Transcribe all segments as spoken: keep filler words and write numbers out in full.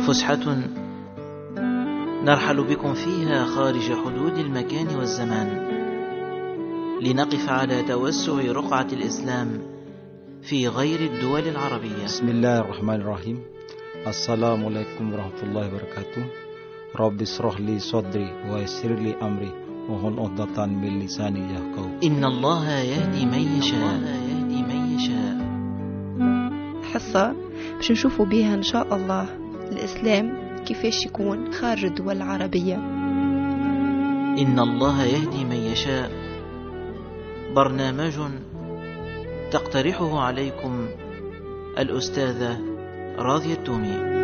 فسحة نرحل بكم فيها خارج حدود المكان والزمان، لنقف على توسع رقعة الإسلام في غير الدول العربية. بسم الله الرحمن الرحيم. السلام عليكم ورحمة الله وبركاته. رب اشرح لي صدري ويسر لي أمري واحلل عقدة من لساني يفقهوا. إن الله يهدي من يشاء يهدي من يشاء. حصة باش نشوفوا بها إن شاء الله الإسلام كيفاش يكون خارج الدول العربية. إن الله يهدي من يشاء، برنامج تقترحه عليكم الأستاذة راضية التومي.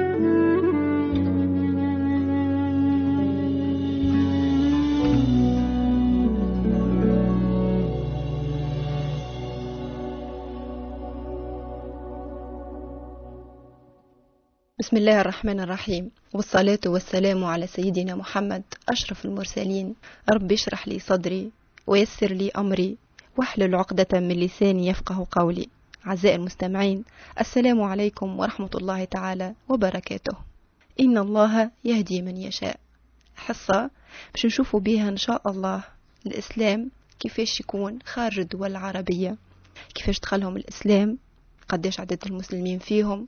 بسم الله الرحمن الرحيم، والصلاة والسلام على سيدنا محمد أشرف المرسلين. رب اشرح لي صدري ويسر لي أمري واحلل عقدة من لساني يفقه قولي. أعزائي المستمعين، السلام عليكم ورحمة الله تعالى وبركاته. إن الله يهدي من يشاء. حصة باش نشوفوا بها إن شاء الله الإسلام كيفاش يكون خارج الدول العربية، كيفاش دخلهم الإسلام، قديش عدد المسلمين فيهم،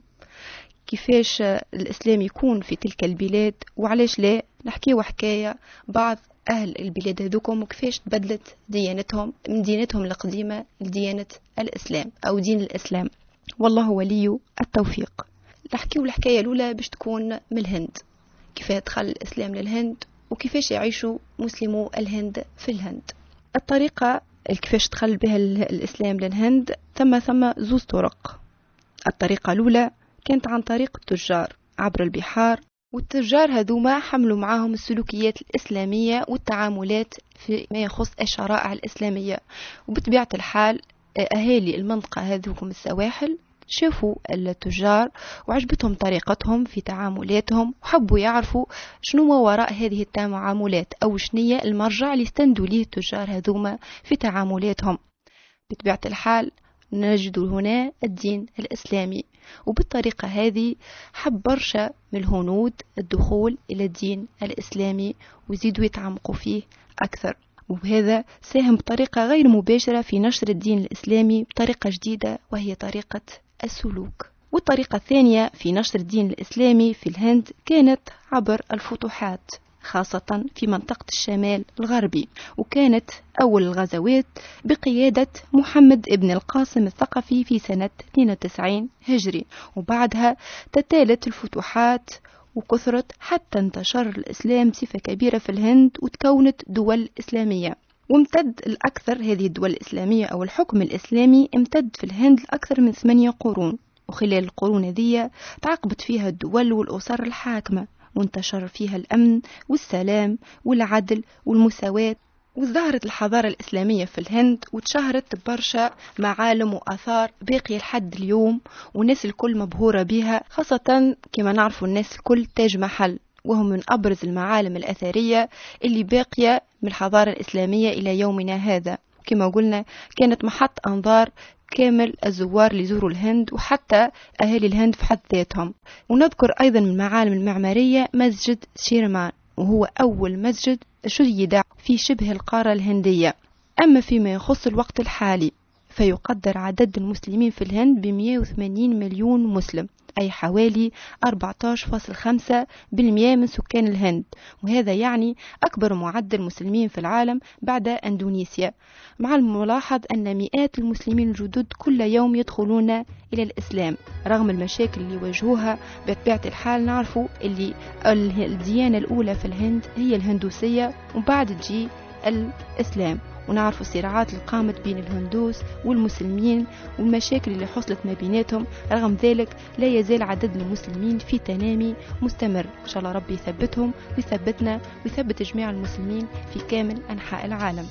كيفاش الإسلام يكون في تلك البلاد، وعلاش لا نحكي حكاية بعض أهل البلاد هذوكم وكيفاش تبدلت ديانتهم من ديانتهم القديمة لديانة الإسلام أو دين الإسلام. والله ولي التوفيق. نحكي الحكاية الأولى باش تكون من الهند، كيف دخل الإسلام للهند وكيفاش يعيشوا مسلمو الهند في الهند. الطريقة كيفاش دخل بها الإسلام للهند ثم ثم زوز طرق. الطريقة الأولى كانت عن طريق التجار عبر البحار، والتجار هذوما حملوا معاهم السلوكيات الإسلامية والتعاملات في ما يخص الشرائع الإسلامية. وبطبيعة الحال أهالي المنطقة هذوكم السواحل شافوا التجار وعجبتهم طريقتهم في تعاملاتهم، وحبوا يعرفوا شنو وراء هذه التعاملات أو شنية المرجع اللي استندوا ليه التجار هذوما في تعاملاتهم. بطبيعة الحال نجد هنا الدين الإسلامي، وبالطريقة هذه حب برشا من الهنود الدخول إلى الدين الإسلامي ويزيدوا يتعمقوا فيه أكثر، وبهذا ساهم بطريقة غير مباشرة في نشر الدين الإسلامي بطريقة جديدة وهي طريقة السلوك. والطريقة الثانية في نشر الدين الإسلامي في الهند كانت عبر الفتوحات، خاصة في منطقة الشمال الغربي، وكانت أول الغزوات بقيادة محمد ابن القاسم الثقفي في سنة اثنين وتسعين هجري، وبعدها تتالت الفتوحات وكثرت حتى انتشر الإسلام بصفة كبيرة في الهند وتكونت دول إسلامية. وامتد الأكثر هذه الدول الإسلامية أو الحكم الإسلامي امتد في الهند لأكثر من ثمانية قرون، وخلال القرون هذه تعاقبت فيها الدول والأسر الحاكمة، وانتشر فيها الأمن والسلام والعدل والمساواة، وازدهرت الحضارة الإسلامية في الهند وتشهرت برشا معالم وآثار باقية لحد اليوم، والناس الكل مبهورة بها، خاصة كما نعرفوا الناس الكل تاج محل، وهم من أبرز المعالم الأثرية اللي باقية من الحضارة الإسلامية إلى يومنا هذا. كما قلنا كانت محط أنظار كامل الزوار اللي يزوروا الهند وحتى أهالي الهند في حد ذاتهم. ونذكر أيضا من المعالم المعمارية مسجد شيرمان، وهو أول مسجد شيد في شبه القارة الهندية. أما فيما يخص الوقت الحالي فيقدر عدد المسلمين في الهند ب مئة وثمانين مليون مسلم، أي حوالي أربعة عشر فاصلة خمسة بالمئة من سكان الهند، وهذا يعني أكبر معدل مسلمين في العالم بعد أندونيسيا، مع الملاحظ أن مئات المسلمين الجدد كل يوم يدخلون إلى الإسلام رغم المشاكل اللي يواجهوها. بطبيعة الحال نعرفوا اللي الديانة الأولى في الهند هي الهندوسية، وبعد تجي الإسلام، ونعرف الصراعات اللي قامت بين الهندوس والمسلمين والمشاكل اللي حصلت ما بيناتهم. رغم ذلك لا يزال عدد المسلمين في تنامي مستمر. إن شاء الله ربي يثبتهم ويثبتنا ويثبت جميع المسلمين في كامل أنحاء العالم.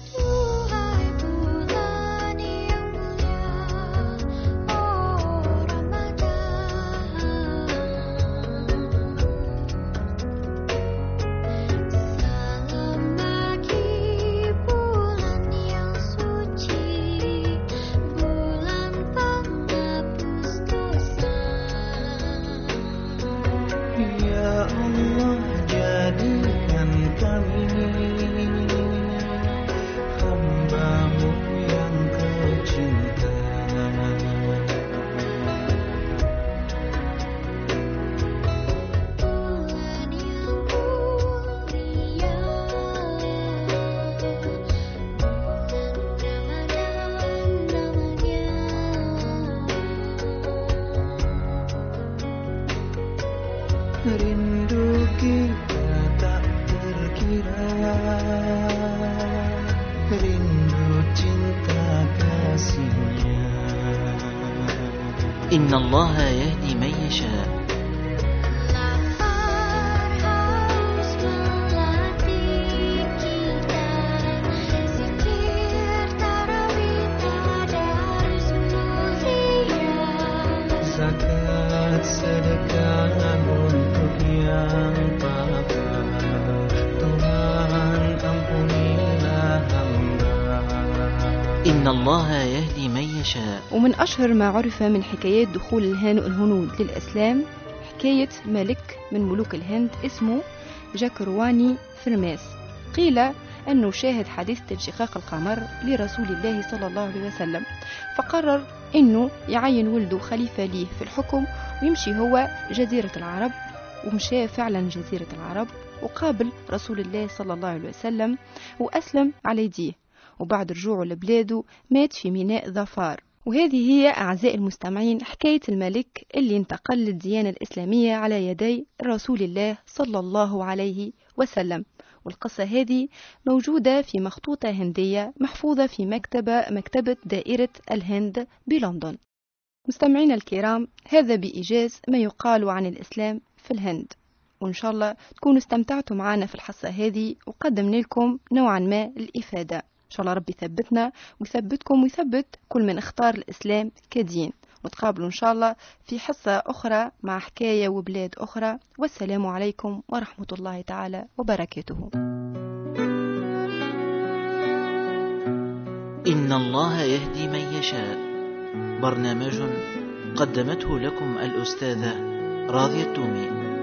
يا Allah jadikan kami hamba-Mu yang Kau cinta. Rindu kita tak terkira, rindu cinta kasihnya. إن الله يهدي من يشاء. Zakat sedekah untuk yang papa, Tuhan ampunilah hamba. إن الله يهدي من يشاء. ومن أشهر ما عرف من حكايات دخول الهان الهنود للإسلام حكاية ملك من ملوك الهند اسمه جاكرواني فرماس. قيل أنه شاهد حادثة انشقاق القمر لرسول الله صلى الله عليه وسلم، فقرر أنه يعين ولده خليفة ليه في الحكم ويمشي هو جزيرة العرب. ومشى فعلا جزيرة العرب وقابل رسول الله صلى الله عليه وسلم وأسلم على يديه، وبعد رجوعه لبلاده مات في ميناء ظفار. وهذه هي أعزائي المستمعين حكاية الملك اللي انتقل للديانة الإسلامية على يدي رسول الله صلى الله عليه وسلم. والقصة هذه موجودة في مخطوطة هندية محفوظة في مكتبة مكتبة دائرة الهند بلندن. مستمعينا الكرام، هذا بإيجاز ما يقال عن الإسلام في الهند، وإن شاء الله تكونوا استمتعتوا معنا في الحصة هذه وقدمنا لكم نوعا ما الإفادة. إن شاء الله ربي يثبتنا ويثبتكم ويثبت كل من اختار الإسلام كدين. نتقابلوا إن شاء الله في حصة أخرى مع حكاية وبلاد أخرى، والسلام عليكم ورحمة الله تعالى وبركاته. إن الله يهدي من يشاء، برنامج قدمته لكم الأستاذة راضية التومي.